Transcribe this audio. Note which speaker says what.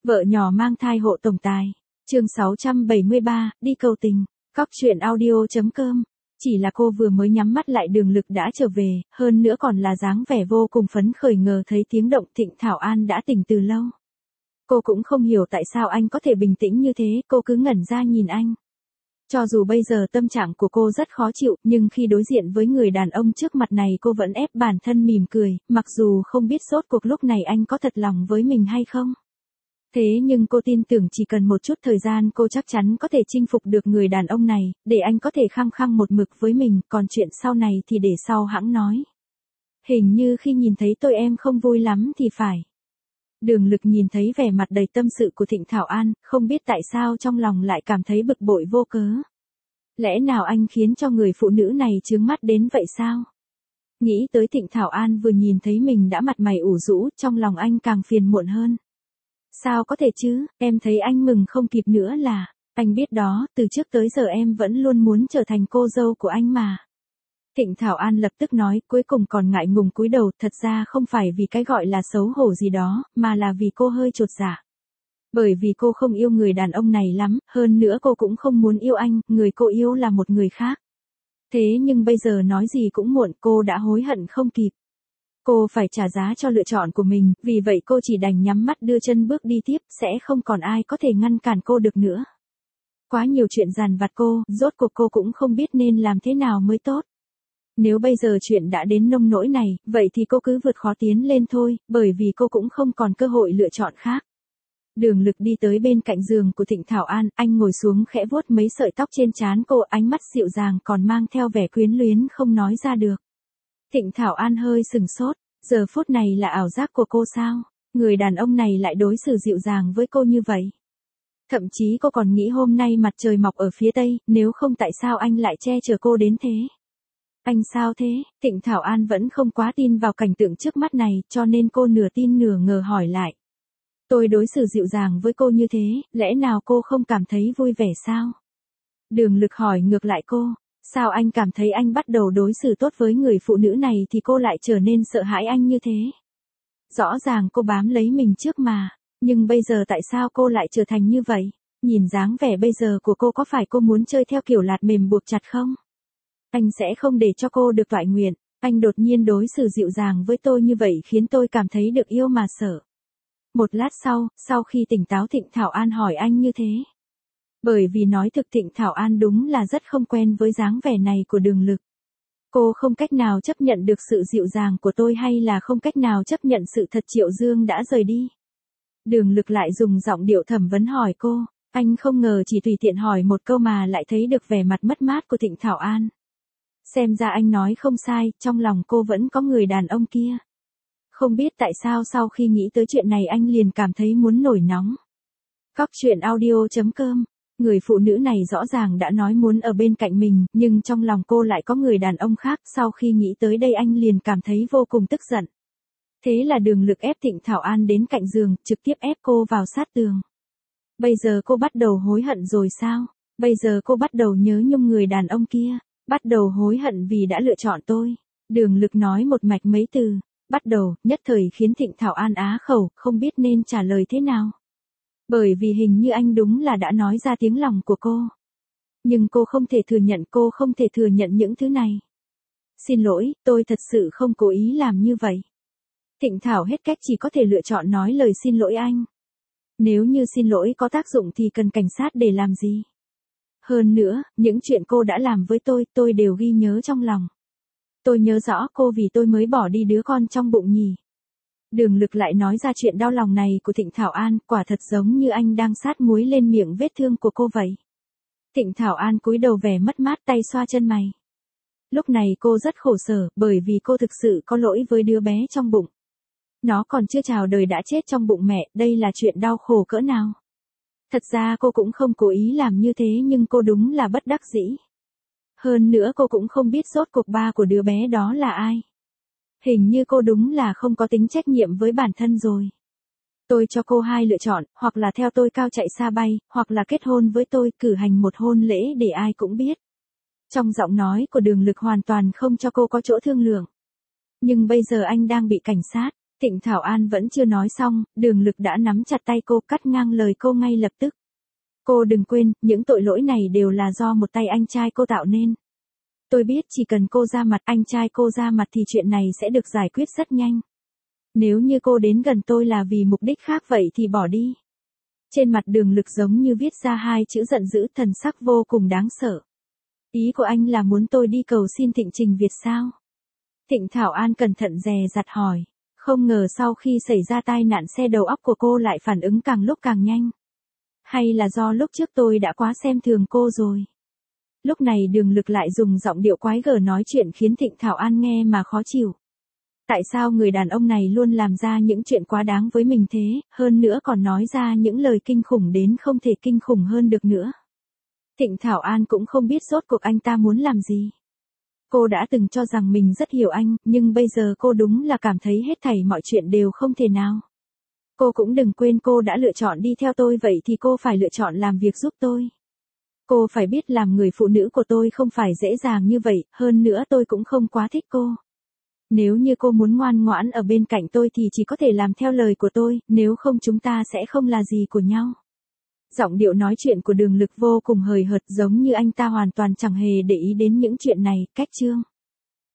Speaker 1: Vợ nhỏ mang thai hộ tổng tài. Chương 673, đi cầu tình. Cóc truyện audio.com. Chỉ là cô vừa mới nhắm mắt lại Đường Lực đã trở về, hơn nữa còn là dáng vẻ vô cùng phấn khởi ngờ thấy tiếng động Thịnh Thảo An đã tỉnh từ lâu. Cô cũng không hiểu tại sao anh có thể bình tĩnh như thế, cô cứ ngẩn ra nhìn anh. Cho dù bây giờ tâm trạng của cô rất khó chịu, nhưng khi đối diện với người đàn ông trước mặt này cô vẫn ép bản thân mỉm cười, mặc dù không biết rốt cuộc lúc này anh có thật lòng với mình hay không. Thế nhưng cô tin tưởng chỉ cần một chút thời gian cô chắc chắn có thể chinh phục được người đàn ông này, để anh có thể khăng khăng một mực với mình, còn chuyện sau này thì để sau hẵng nói. Hình như khi nhìn thấy tôi em không vui lắm thì phải. Đường Lực nhìn thấy vẻ mặt đầy tâm sự của Thịnh Thảo An, không biết tại sao trong lòng lại cảm thấy bực bội vô cớ. Lẽ nào anh khiến cho người phụ nữ này chướng mắt đến vậy sao? Nghĩ tới Thịnh Thảo An vừa nhìn thấy mình đã mặt mày ủ rũ, trong lòng anh càng phiền muộn hơn. Sao có thể chứ, em thấy anh mừng không kịp nữa là, anh biết đó, từ trước tới giờ em vẫn luôn muốn trở thành cô dâu của anh mà. Thịnh Thảo An lập tức nói, cuối cùng còn ngại ngùng cúi đầu, thật ra không phải vì cái gọi là xấu hổ gì đó, mà là vì cô hơi chột dạ. Bởi vì cô không yêu người đàn ông này lắm, hơn nữa cô cũng không muốn yêu anh, người cô yêu là một người khác. Thế nhưng bây giờ nói gì cũng muộn, cô đã hối hận không kịp. Cô phải trả giá cho lựa chọn của mình, vì vậy cô chỉ đành nhắm mắt đưa chân bước đi tiếp, sẽ không còn ai có thể ngăn cản cô được nữa. Quá nhiều chuyện dằn vặt cô, rốt cuộc cô cũng không biết nên làm thế nào mới tốt. Nếu bây giờ chuyện đã đến nông nỗi này, vậy thì cô cứ vượt khó tiến lên thôi, bởi vì cô cũng không còn cơ hội lựa chọn khác. Đường Lực đi tới bên cạnh giường của Thịnh Thảo An, anh ngồi xuống khẽ vuốt mấy sợi tóc trên trán cô, ánh mắt dịu dàng còn mang theo vẻ quyến luyến không nói ra được. Thịnh Thảo An hơi sừng sốt, giờ phút này là ảo giác của cô sao? Người đàn ông này lại đối xử dịu dàng với cô như vậy. Thậm chí cô còn nghĩ hôm nay mặt trời mọc ở phía tây, nếu không tại sao anh lại che chở cô đến thế? Anh sao thế? Thịnh Thảo An vẫn không quá tin vào cảnh tượng trước mắt này, cho nên cô nửa tin nửa ngờ hỏi lại. Tôi đối xử dịu dàng với cô như thế, lẽ nào cô không cảm thấy vui vẻ sao? Đường Lực hỏi ngược lại cô. Sao anh cảm thấy anh bắt đầu đối xử tốt với người phụ nữ này thì cô lại trở nên sợ hãi anh như thế? Rõ ràng cô bám lấy mình trước mà, nhưng bây giờ tại sao cô lại trở thành như vậy? Nhìn dáng vẻ bây giờ của cô có phải cô muốn chơi theo kiểu lạt mềm buộc chặt không? Anh sẽ không để cho cô được toại nguyện, anh đột nhiên đối xử dịu dàng với tôi như vậy khiến tôi cảm thấy được yêu mà sợ. Một lát sau khi tỉnh táo Thịnh Thảo An hỏi anh như thế. Bởi vì nói thực Thịnh Thảo An đúng là rất không quen với dáng vẻ này của Đường Lực. Cô không cách nào chấp nhận được sự dịu dàng của tôi hay là không cách nào chấp nhận sự thật Triệu Dương đã rời đi. Đường Lực lại dùng giọng điệu thẩm vấn hỏi cô, anh không ngờ chỉ tùy tiện hỏi một câu mà lại thấy được vẻ mặt mất mát của Thịnh Thảo An. Xem ra anh nói không sai, trong lòng cô vẫn có người đàn ông kia. Không biết tại sao sau khi nghĩ tới chuyện này anh liền cảm thấy muốn nổi nóng. Cóc truyện audio.com. Người phụ nữ này rõ ràng đã nói muốn ở bên cạnh mình, nhưng trong lòng cô lại có người đàn ông khác, sau khi nghĩ tới đây anh liền cảm thấy vô cùng tức giận. Thế là Đường Lực ép Thịnh Thảo An đến cạnh giường, trực tiếp ép cô vào sát tường. Bây giờ cô bắt đầu hối hận rồi sao? Bây giờ cô bắt đầu nhớ nhung người đàn ông kia, bắt đầu hối hận vì đã lựa chọn tôi. Đường Lực nói một mạch mấy từ, bắt đầu, nhất thời khiến Thịnh Thảo An á khẩu, không biết nên trả lời thế nào. Bởi vì hình như anh đúng là đã nói ra tiếng lòng của cô. Nhưng cô không thể thừa nhận những thứ này. Xin lỗi, tôi thật sự không cố ý làm như vậy. Thịnh Thảo hết cách chỉ có thể lựa chọn nói lời xin lỗi anh. Nếu như xin lỗi có tác dụng thì cần cảnh sát để làm gì? Hơn nữa, những chuyện cô đã làm với tôi đều ghi nhớ trong lòng. Tôi nhớ rõ cô vì tôi mới bỏ đi đứa con trong bụng nhỉ. Đường Lực lại nói ra chuyện đau lòng này của Thịnh Thảo An, quả thật giống như anh đang sát muối lên miệng vết thương của cô vậy. Thịnh Thảo An cúi đầu vẻ mất mát tay xoa chân mày. Lúc này cô rất khổ sở, bởi vì cô thực sự có lỗi với đứa bé trong bụng. Nó còn chưa chào đời đã chết trong bụng mẹ, đây là chuyện đau khổ cỡ nào. Thật ra cô cũng không cố ý làm như thế nhưng cô đúng là bất đắc dĩ. Hơn nữa cô cũng không biết rốt cuộc ba của đứa bé đó là ai. Hình như cô đúng là không có tính trách nhiệm với bản thân rồi. Tôi cho cô hai lựa chọn, hoặc là theo tôi cao chạy xa bay, hoặc là kết hôn với tôi, cử hành một hôn lễ để ai cũng biết. Trong giọng nói của Đường Lực hoàn toàn không cho cô có chỗ thương lượng. Nhưng bây giờ anh đang bị cảnh sát. Thịnh Thảo An vẫn chưa nói xong, Đường Lực đã nắm chặt tay cô, cắt ngang lời cô ngay lập tức. Cô đừng quên, những tội lỗi này đều là do một tay anh trai cô tạo nên. Tôi biết chỉ cần cô ra mặt, anh trai cô ra mặt thì chuyện này sẽ được giải quyết rất nhanh. Nếu như cô đến gần tôi là vì mục đích khác vậy thì bỏ đi. Trên mặt Đường Lực giống như viết ra hai chữ giận dữ, thần sắc vô cùng đáng sợ. Ý của anh là muốn tôi đi cầu xin Thịnh Trình Việt sao? Thịnh Thảo An cẩn thận dè dặt hỏi. Không ngờ sau khi xảy ra tai nạn xe đầu óc của cô lại phản ứng càng lúc càng nhanh. Hay là do lúc trước tôi đã quá xem thường cô rồi? Lúc này Đường Lực lại dùng giọng điệu quái gở nói chuyện khiến Thịnh Thảo An nghe mà khó chịu. Tại sao người đàn ông này luôn làm ra những chuyện quá đáng với mình thế, hơn nữa còn nói ra những lời kinh khủng đến không thể kinh khủng hơn được nữa. Thịnh Thảo An cũng không biết rốt cuộc anh ta muốn làm gì. Cô đã từng cho rằng mình rất hiểu anh, nhưng bây giờ cô đúng là cảm thấy hết thảy mọi chuyện đều không thể nào. Cô cũng đừng quên cô đã lựa chọn đi theo tôi, vậy thì cô phải lựa chọn làm việc giúp tôi. Cô phải biết làm người phụ nữ của tôi không phải dễ dàng như vậy, hơn nữa tôi cũng không quá thích cô. Nếu như cô muốn ngoan ngoãn ở bên cạnh tôi thì chỉ có thể làm theo lời của tôi, nếu không chúng ta sẽ không là gì của nhau. Giọng điệu nói chuyện của Đường Lực vô cùng hời hợt, giống như anh ta hoàn toàn chẳng hề để ý đến những chuyện này. Cách chương